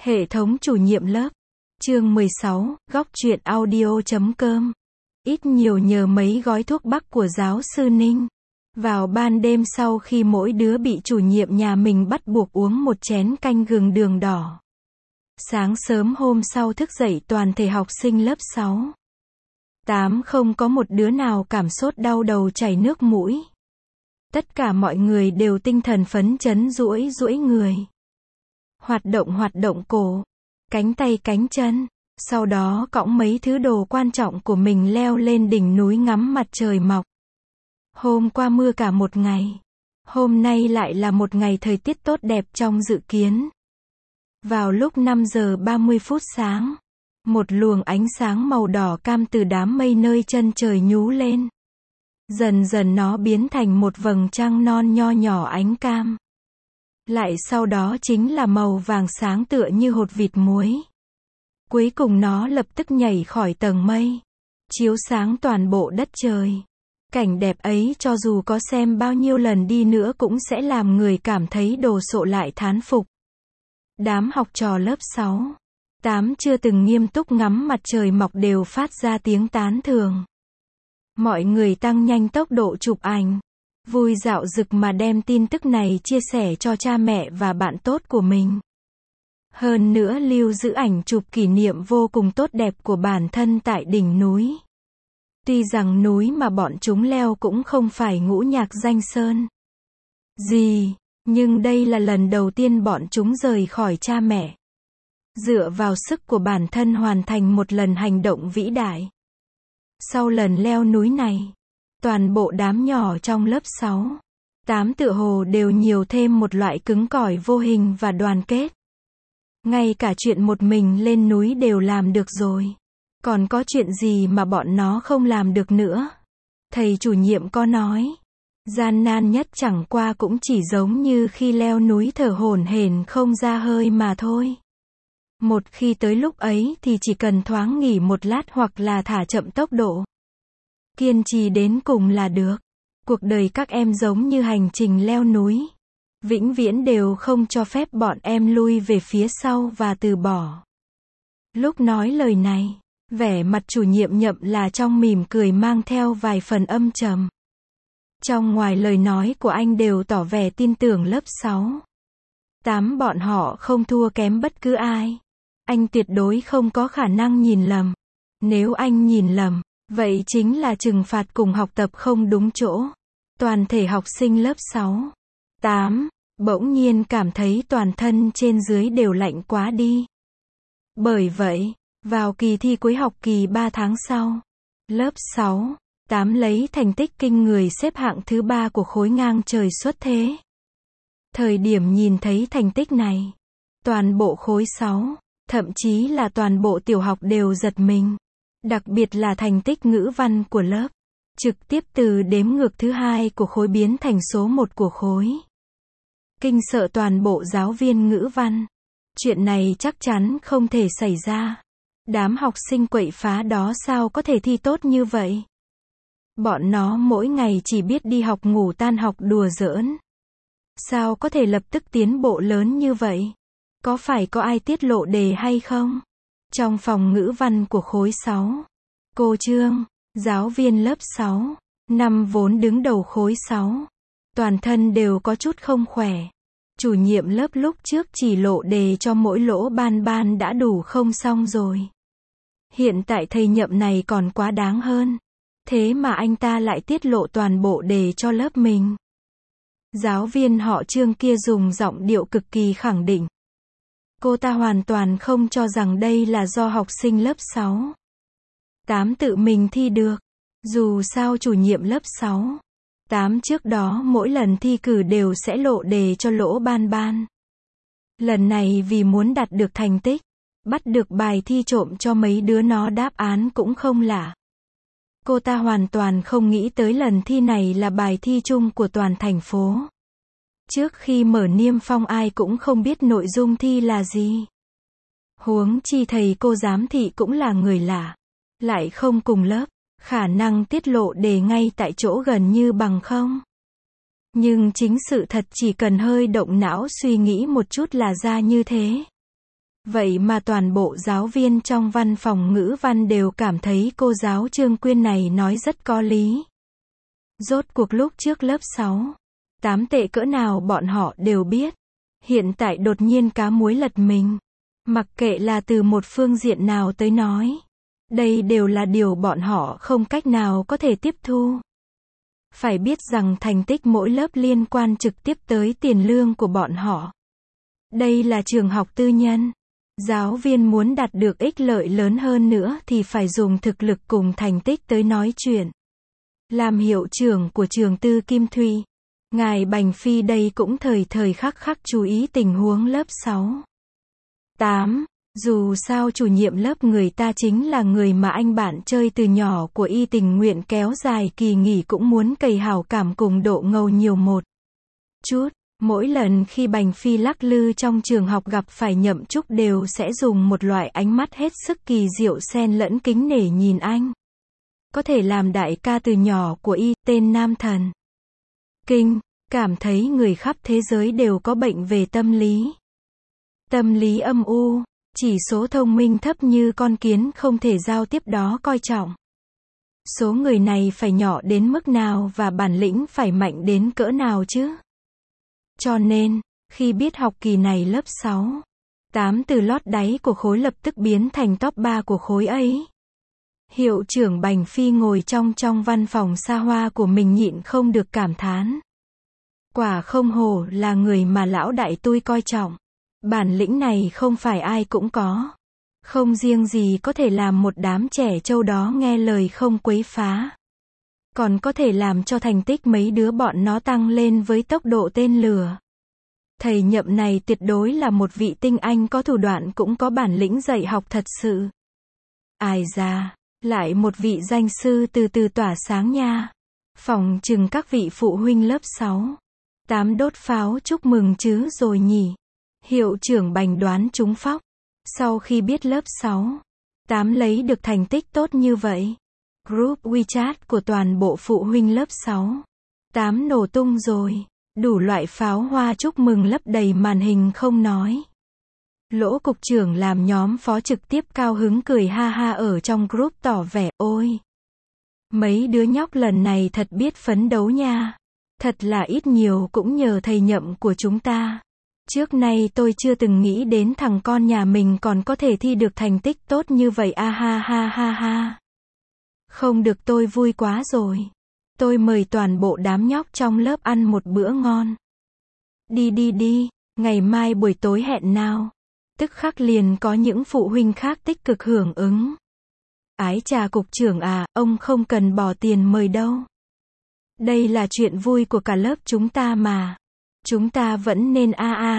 Hệ thống chủ nhiệm lớp. Chương 16, góc truyện audio.com. Ít nhiều nhờ mấy gói thuốc bắc của giáo sư Ninh. Vào ban đêm sau khi mỗi đứa bị chủ nhiệm nhà mình bắt buộc uống một chén canh gừng đường đỏ. Sáng sớm hôm sau thức dậy toàn thể học sinh lớp 6. 8 không có một đứa nào cảm sốt đau đầu chảy nước mũi. Tất cả mọi người đều tinh thần phấn chấn duỗi người. Hoạt động cổ, cánh tay cánh chân, sau đó cõng mấy thứ đồ quan trọng của mình leo lên đỉnh núi ngắm mặt trời mọc. Hôm qua mưa cả một ngày, hôm nay lại là một ngày thời tiết tốt đẹp trong dự kiến. Vào lúc 5 giờ 30 phút sáng, một luồng ánh sáng màu đỏ cam từ đám mây nơi chân trời nhú lên. Dần dần nó biến thành một vầng trăng non nho nhỏ ánh cam. Lại sau đó chính là màu vàng sáng tựa như hột vịt muối. Cuối cùng nó lập tức nhảy khỏi tầng mây, chiếu sáng toàn bộ đất trời. Cảnh đẹp ấy cho dù có xem bao nhiêu lần đi nữa cũng sẽ làm người cảm thấy đồ sộ lại thán phục. Đám học trò lớp 6, 8 chưa từng nghiêm túc ngắm mặt trời mọc đều phát ra tiếng tán thưởng. Mọi người tăng nhanh tốc độ chụp ảnh, vui dạo dực mà đem tin tức này chia sẻ cho cha mẹ và bạn tốt của mình. Hơn nữa lưu giữ ảnh chụp kỷ niệm vô cùng tốt đẹp của bản thân tại đỉnh núi. Tuy rằng núi mà bọn chúng leo cũng không phải Ngũ Nhạc Danh Sơn gì, nhưng đây là lần đầu tiên bọn chúng rời khỏi cha mẹ. Dựa vào sức của bản thân hoàn thành một lần hành động vĩ đại. Sau lần leo núi này, toàn bộ đám nhỏ trong lớp 6, 8 tựa hồ đều nhiều thêm một loại cứng cỏi vô hình và đoàn kết. Ngay cả chuyện một mình lên núi đều làm được rồi. Còn có chuyện gì mà bọn nó không làm được nữa? Thầy chủ nhiệm có nói, gian nan nhất chẳng qua cũng chỉ giống như khi leo núi thở hổn hển không ra hơi mà thôi. Một khi tới lúc ấy thì chỉ cần thoáng nghỉ một lát hoặc là thả chậm tốc độ. Kiên trì đến cùng là được. Cuộc đời các em giống như hành trình leo núi. Vĩnh viễn đều không cho phép bọn em lui về phía sau và từ bỏ. Lúc nói lời này, vẻ mặt chủ nhiệm Nhậm là trong mỉm cười mang theo vài phần âm trầm. Trong ngoài lời nói của anh đều tỏ vẻ tin tưởng lớp 6. 8 bọn họ không thua kém bất cứ ai. Anh tuyệt đối không có khả năng nhìn lầm. Nếu anh nhìn lầm, vậy chính là trừng phạt cùng học tập không đúng chỗ. Toàn thể học sinh lớp 6, 8, bỗng nhiên cảm thấy toàn thân trên dưới đều lạnh quá đi. Bởi vậy, vào kỳ thi cuối học kỳ 3 tháng sau, lớp 6, 8 lấy thành tích kinh người xếp hạng thứ 3 của khối ngang trời xuất thế. Thời điểm nhìn thấy thành tích này, toàn bộ khối 6, thậm chí là toàn bộ tiểu học đều giật mình. Đặc biệt là thành tích ngữ văn của lớp, trực tiếp từ đếm ngược thứ 2 của khối biến thành số 1 của khối. Kinh sợ toàn bộ giáo viên ngữ văn. Chuyện này chắc chắn không thể xảy ra. Đám học sinh quậy phá đó sao có thể thi tốt như vậy? Bọn nó mỗi ngày chỉ biết đi học ngủ tan học đùa giỡn. Sao có thể lập tức tiến bộ lớn như vậy? Có phải có ai tiết lộ đề hay không? Trong phòng ngữ văn của khối 6, cô Trương, giáo viên lớp 6, 5 vốn đứng đầu khối 6, toàn thân đều có chút không khỏe. Chủ nhiệm lớp lúc trước chỉ lộ đề cho mỗi lỗ ban đã đủ không xong rồi. Hiện tại thầy Nhậm này còn quá đáng hơn. Thế mà anh ta lại tiết lộ toàn bộ đề cho lớp mình. Giáo viên họ Trương kia dùng giọng điệu cực kỳ khẳng định. Cô ta hoàn toàn không cho rằng đây là do học sinh lớp 6, 8 tự mình thi được. Dù sao chủ nhiệm lớp 6, 8 trước đó mỗi lần thi cử đều sẽ lộ đề cho lỗ ban. Lần này vì muốn đạt được thành tích, bắt được bài thi trộm cho mấy đứa nó đáp án cũng không lạ. Cô ta hoàn toàn không nghĩ tới lần thi này là bài thi chung của toàn thành phố. Trước khi mở niêm phong ai cũng không biết nội dung thi là gì. Huống chi thầy cô giám thị cũng là người lạ, lại không cùng lớp, khả năng tiết lộ đề ngay tại chỗ gần như bằng không. Nhưng chính sự thật chỉ cần hơi động não suy nghĩ một chút là ra như thế. Vậy mà toàn bộ giáo viên trong văn phòng ngữ văn đều cảm thấy cô giáo Trương Quyên này nói rất có lý. Rốt cuộc lúc trước lớp 6, 8 tệ cỡ nào bọn họ đều biết. Hiện tại đột nhiên cá muối lật mình. Mặc kệ là từ một phương diện nào tới nói. Đây đều là điều bọn họ không cách nào có thể tiếp thu. Phải biết rằng thành tích mỗi lớp liên quan trực tiếp tới tiền lương của bọn họ. Đây là trường học tư nhân. Giáo viên muốn đạt được ích lợi lớn hơn nữa thì phải dùng thực lực cùng thành tích tới nói chuyện. Làm hiệu trưởng của trường tư Kim Thủy, ngài Bành Phi đây cũng thời thời khắc khắc chú ý tình huống lớp 6, 8. Dù sao chủ nhiệm lớp người ta chính là người mà anh bạn chơi từ nhỏ của y, tình nguyện kéo dài kỳ nghỉ cũng muốn cày hảo cảm cùng độ ngầu nhiều một chút. Mỗi lần khi Bành Phi lắc lư trong trường học gặp phải Nhậm Trúc đều sẽ dùng một loại ánh mắt hết sức kỳ diệu xen lẫn kính nể nhìn anh. Có thể làm đại ca từ nhỏ của y, tên Nam Thần Kinh, cảm thấy người khắp thế giới đều có bệnh về tâm lý. Tâm lý âm u, chỉ số thông minh thấp như con kiến không thể giao tiếp đó coi trọng. Số người này phải nhỏ đến mức nào và bản lĩnh phải mạnh đến cỡ nào chứ? Cho nên, khi biết học kỳ này lớp 6, 8 từ lót đáy của khối lập tức biến thành top 3 của khối ấy. Hiệu trưởng Bành Phi ngồi trong văn phòng xa hoa của mình nhịn không được cảm thán. Quả không hổ là người mà lão đại tôi coi trọng. Bản lĩnh này không phải ai cũng có. Không riêng gì có thể làm một đám trẻ trâu đó nghe lời không quấy phá. Còn có thể làm cho thành tích mấy đứa bọn nó tăng lên với tốc độ tên lửa. Thầy Nhậm này tuyệt đối là một vị tinh anh có thủ đoạn cũng có bản lĩnh dạy học thật sự. Ai da, lại một vị danh sư từ từ tỏa sáng nha. Phòng chừng các vị phụ huynh lớp 6, 8 đốt pháo chúc mừng chứ rồi nhỉ. Hiệu trưởng Bành đoán trúng phóc. Sau khi biết lớp 6, 8 lấy được thành tích tốt như vậy, group WeChat của toàn bộ phụ huynh lớp 6, 8 nổ tung rồi. Đủ loại pháo hoa chúc mừng lấp đầy màn hình không nói. Lỗ cục trưởng làm nhóm phó trực tiếp cao hứng cười ha ha ở trong group tỏ vẻ, ôi, mấy đứa nhóc lần này thật biết phấn đấu nha. Thật là ít nhiều cũng nhờ thầy Nhậm của chúng ta. Trước nay tôi chưa từng nghĩ đến thằng con nhà mình còn có thể thi được thành tích tốt như vậy a ha ha ha ha. Không được, tôi vui quá rồi. Tôi mời toàn bộ đám nhóc trong lớp ăn một bữa ngon. Đi, ngày mai buổi tối hẹn nào. Tức khắc liền có những phụ huynh khác tích cực hưởng ứng. Ái chà cục trưởng à, ông không cần bỏ tiền mời đâu. Đây là chuyện vui của cả lớp chúng ta mà. Chúng ta vẫn nên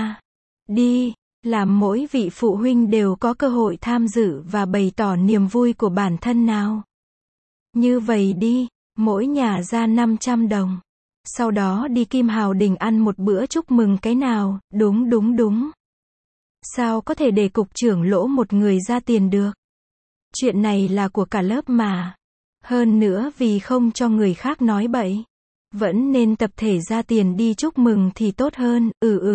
đi, làm mỗi vị phụ huynh đều có cơ hội tham dự và bày tỏ niềm vui của bản thân nào. Như vậy đi, mỗi nhà ra 500 đồng. Sau đó đi Kim Hào Đình ăn một bữa chúc mừng cái nào, đúng. Sao có thể để cục trưởng Lỗ một người ra tiền được? Chuyện này là của cả lớp mà. Hơn nữa vì không cho người khác nói bậy. Vẫn nên tập thể ra tiền đi chúc mừng thì tốt hơn,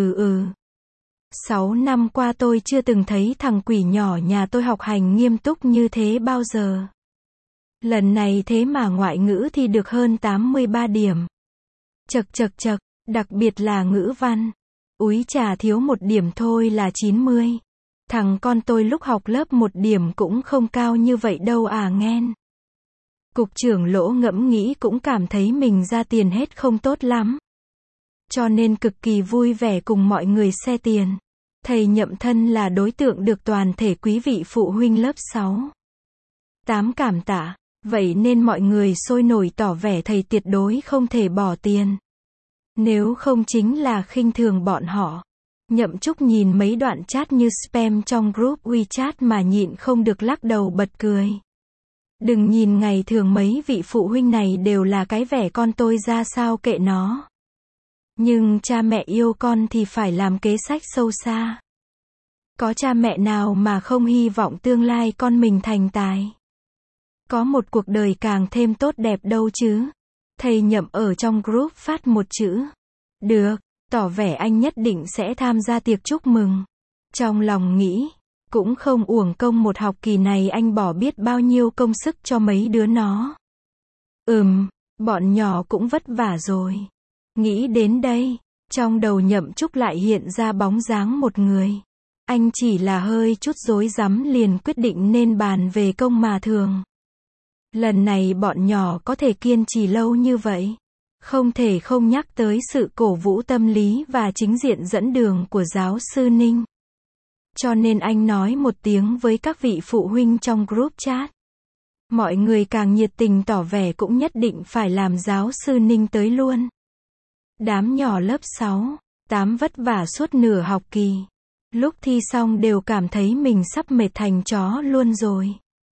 6 năm qua tôi chưa từng thấy thằng quỷ nhỏ nhà tôi học hành nghiêm túc như thế bao giờ. Lần này thế mà ngoại ngữ thì được hơn 83 điểm. Chật, đặc biệt là ngữ văn. Úi chà, thiếu một điểm thôi là 90. Thằng con tôi lúc học lớp 1 điểm cũng không cao như vậy đâu à nghen. Cục trưởng Lỗ ngẫm nghĩ cũng cảm thấy mình ra tiền hết không tốt lắm. Cho nên cực kỳ vui vẻ cùng mọi người xe tiền. Thầy Nhậm thân là đối tượng được toàn thể quý vị phụ huynh lớp 6, 8 cảm tạ. Vậy nên mọi người sôi nổi tỏ vẻ thầy tuyệt đối không thể bỏ tiền. Nếu không chính là khinh thường bọn họ. Nhậm Trúc nhìn mấy đoạn chat như spam trong group WeChat mà nhịn không được lắc đầu bật cười. Đừng nhìn ngày thường mấy vị phụ huynh này đều là cái vẻ con tôi ra sao kệ nó. Nhưng cha mẹ yêu con thì phải làm kế sách sâu xa. Có cha mẹ nào mà không hy vọng tương lai con mình thành tài. Có một cuộc đời càng thêm tốt đẹp đâu chứ. Thầy Nhậm ở trong group phát một chữ. Được, tỏ vẻ anh nhất định sẽ tham gia tiệc chúc mừng. Trong lòng nghĩ, Cũng không uổng công một học kỳ này anh bỏ biết bao nhiêu công sức cho mấy đứa nó. Bọn nhỏ cũng vất vả rồi. Nghĩ đến đây, trong đầu Nhậm Trúc lại hiện ra bóng dáng một người. Anh chỉ là hơi chút rối rắm liền quyết định nên bàn về công mà thường. Lần này bọn nhỏ có thể kiên trì lâu như vậy. Không thể không nhắc tới sự cổ vũ tâm lý và chính diện dẫn đường của giáo sư Ninh. Cho nên anh nói một tiếng với các vị phụ huynh trong group chat. Mọi người càng nhiệt tình tỏ vẻ cũng nhất định phải làm giáo sư Ninh tới luôn. Đám nhỏ lớp 6, 8 vất vả suốt nửa học kỳ. Lúc thi xong đều cảm thấy mình sắp mệt thành chó luôn rồi.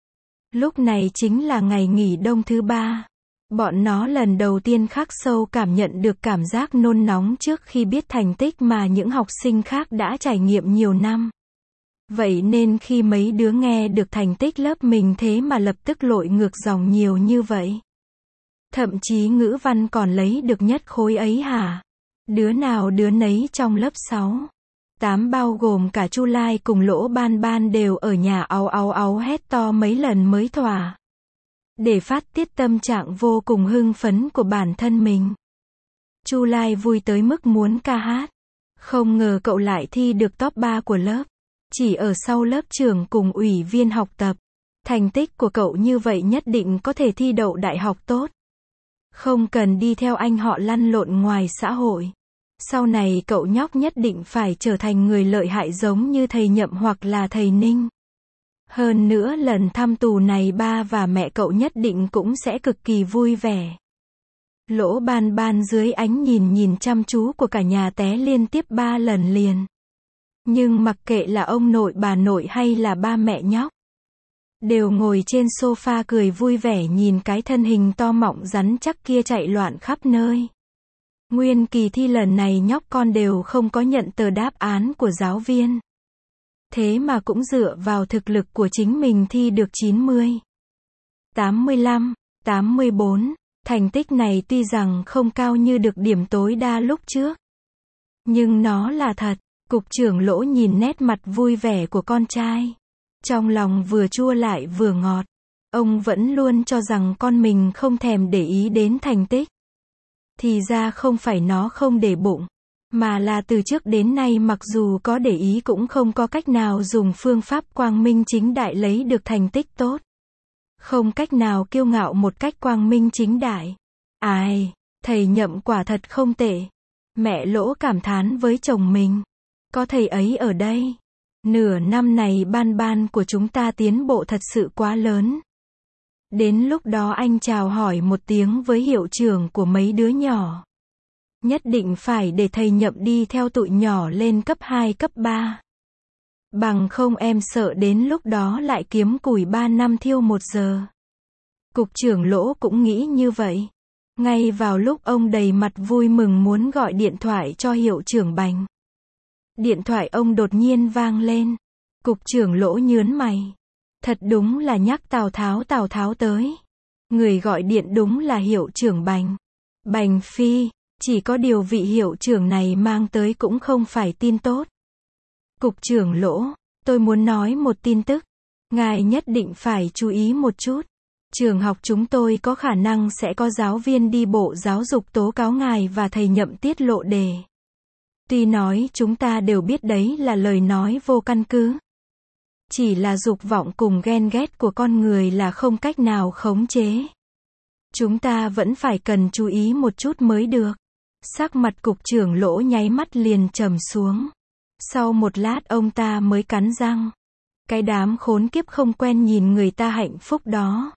Lúc này chính là ngày nghỉ đông thứ 3. Bọn nó lần đầu tiên khắc sâu cảm nhận được cảm giác nôn nóng trước khi biết thành tích mà những học sinh khác đã trải nghiệm nhiều năm. Vậy nên khi mấy đứa nghe được thành tích lớp mình thế mà lập tức lội ngược dòng nhiều như vậy. Thậm chí ngữ văn còn lấy được nhất khối ấy hả? Đứa nào đứa nấy trong lớp 6, 8 bao gồm cả Chu Lai cùng Lỗ Ban Ban đều ở nhà áu áu áu hét to mấy lần mới thỏa. Để phát tiết tâm trạng vô cùng hưng phấn của bản thân mình. Chu Lai vui tới mức muốn ca hát. Không ngờ cậu lại thi được top 3 của lớp. Chỉ ở sau lớp trưởng cùng ủy viên học tập. Thành tích của cậu như vậy nhất định có thể thi đậu đại học tốt. Không cần đi theo anh họ lăn lộn ngoài xã hội. Sau này cậu nhóc nhất định phải trở thành người lợi hại giống như thầy Nhậm hoặc là thầy Ninh. Hơn nữa lần thăm tù này ba và mẹ cậu nhất định cũng sẽ cực kỳ vui vẻ. Lỗ Ban Ban dưới ánh nhìn chăm chú của cả nhà té liên tiếp 3 lần liền. Nhưng mặc kệ là ông nội bà nội hay là ba mẹ nhóc, đều ngồi trên sofa cười vui vẻ nhìn cái thân hình to mọng rắn chắc kia chạy loạn khắp nơi. Nguyên kỳ thi lần này nhóc con đều không có nhận tờ đáp án của giáo viên. Thế mà cũng dựa vào thực lực của chính mình thi được 90, 85, 84. Thành tích này tuy rằng không cao như được điểm tối đa lúc trước, nhưng nó là thật. Cục trưởng Lỗ nhìn nét mặt vui vẻ của con trai. Trong lòng vừa chua lại vừa ngọt. Ông vẫn luôn cho rằng con mình không thèm để ý đến thành tích. Thì ra không phải nó không để bụng, mà là từ trước đến nay mặc dù có để ý cũng không có cách nào dùng phương pháp quang minh chính đại lấy được thành tích tốt. Không cách nào kiêu ngạo một cách quang minh chính đại. Ai, thầy Nhậm quả thật không tệ. Mẹ Lỗ cảm thán với chồng mình. Có thầy ấy ở đây. Nửa năm này Ban Ban của chúng ta tiến bộ thật sự quá lớn. Đến lúc đó anh chào hỏi một tiếng với hiệu trưởng của mấy đứa nhỏ. Nhất định phải để thầy Nhậm đi theo tụi nhỏ lên cấp 2 cấp 3. Bằng không em sợ đến lúc đó lại kiếm củi 3 năm thiêu 1 giờ. Cục trưởng Lỗ cũng nghĩ như vậy. Ngay vào lúc ông đầy mặt vui mừng muốn gọi điện thoại cho hiệu trưởng Bành. Điện thoại ông đột nhiên vang lên. Cục trưởng Lỗ nhớn mày. Thật đúng là nhắc Tào Tháo tới. Người gọi điện đúng là hiệu trưởng Bành. Bành Phi, chỉ có điều vị hiệu trưởng này mang tới cũng không phải tin tốt. Cục trưởng Lỗ, tôi muốn nói một tin tức. Ngài nhất định phải chú ý một chút. Trường học chúng tôi có khả năng sẽ có giáo viên đi Bộ Giáo dục tố cáo ngài và thầy Nhậm tiết lộ đề. Tuy nói chúng ta đều biết đấy là lời nói vô căn cứ. Chỉ là dục vọng cùng ghen ghét của con người là không cách nào khống chế. Chúng ta vẫn phải cần chú ý một chút mới được. Sắc mặt cục trưởng Lỗ nháy mắt liền trầm xuống. Sau một lát ông ta mới cắn răng. Cái đám khốn kiếp không quen nhìn người ta hạnh phúc đó.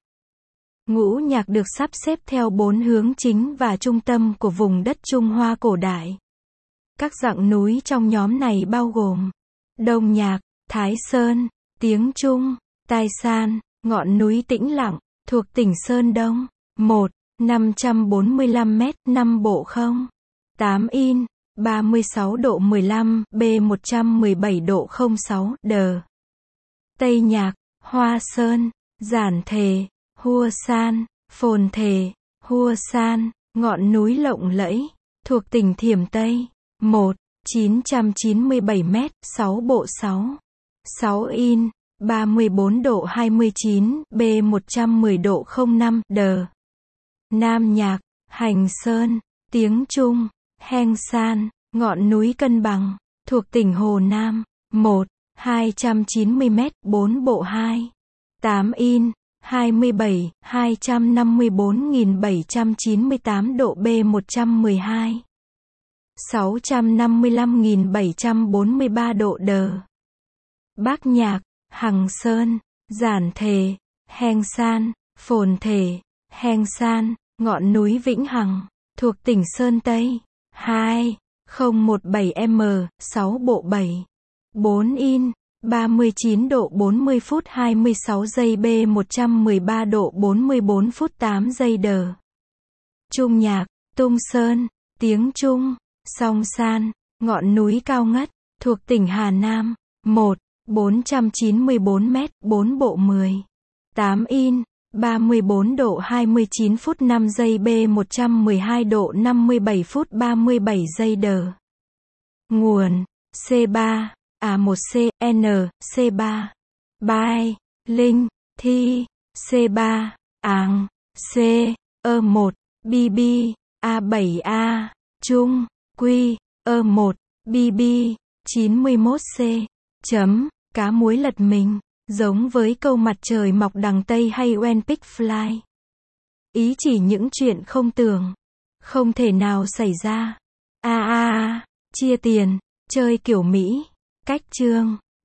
Ngũ nhạc được sắp xếp theo 4 hướng chính và trung tâm của vùng đất Trung Hoa cổ đại. Các dặng núi trong nhóm này bao gồm Đông Nhạc, Thái Sơn, Tiếng Trung, Tai San, ngọn núi Tĩnh Lặng, thuộc tỉnh Sơn Đông. 1. 545 m, 5 bộ 0. 8 in, 36 độ 15, B 117 độ 06, đờ. Tây Nhạc, Hoa Sơn, Giản Thề, Hua San, Phồn Thề, Hua San, ngọn núi lộng lẫy, thuộc tỉnh Thiểm Tây. 1. 997 m, 6 bộ 6. 6 in, 34 độ 29, B 110 độ 05, đờ. Nam Nhạc, Hành Sơn, tiếng Trung, Heng San, ngọn núi cân bằng, thuộc tỉnh Hồ Nam. 1, 290 m, 4 bộ 2. 8 in, 27, 254.798 độ B 112. 655.743 độ đờ. Bác Nhạc, Hằng Sơn, Giản Thề, Heng San, Phồn Thể, Heng San, ngọn núi Vĩnh Hằng, thuộc tỉnh Sơn Tây. 2, 017 m, 6 bộ 7. 4 in, 39 độ 40 phút 26 giây B 113 độ 44 phút 8 giây đờ. Trung Nhạc, Tung Sơn, tiếng Trung, Song San, ngọn núi cao ngất, thuộc tỉnh Hà Nam. 1, 494 m, 4 bộ 10. 8 in, 34 độ 29 phút 5 giây B 112 độ 57 phút 37 giây đờ. Nguồn, C3, A1C, N, C3. Bài, Linh, Thi, C3, Áng, C, E1, BB, A7A, Trung, Quy, E1, BB, 91C. Chấm, cá muối lật mình, giống với câu mặt trời mọc đằng Tây hay When Pigs Fly. Ý chỉ những chuyện không tưởng, không thể nào xảy ra. Chia tiền, chơi kiểu Mỹ. Cách chương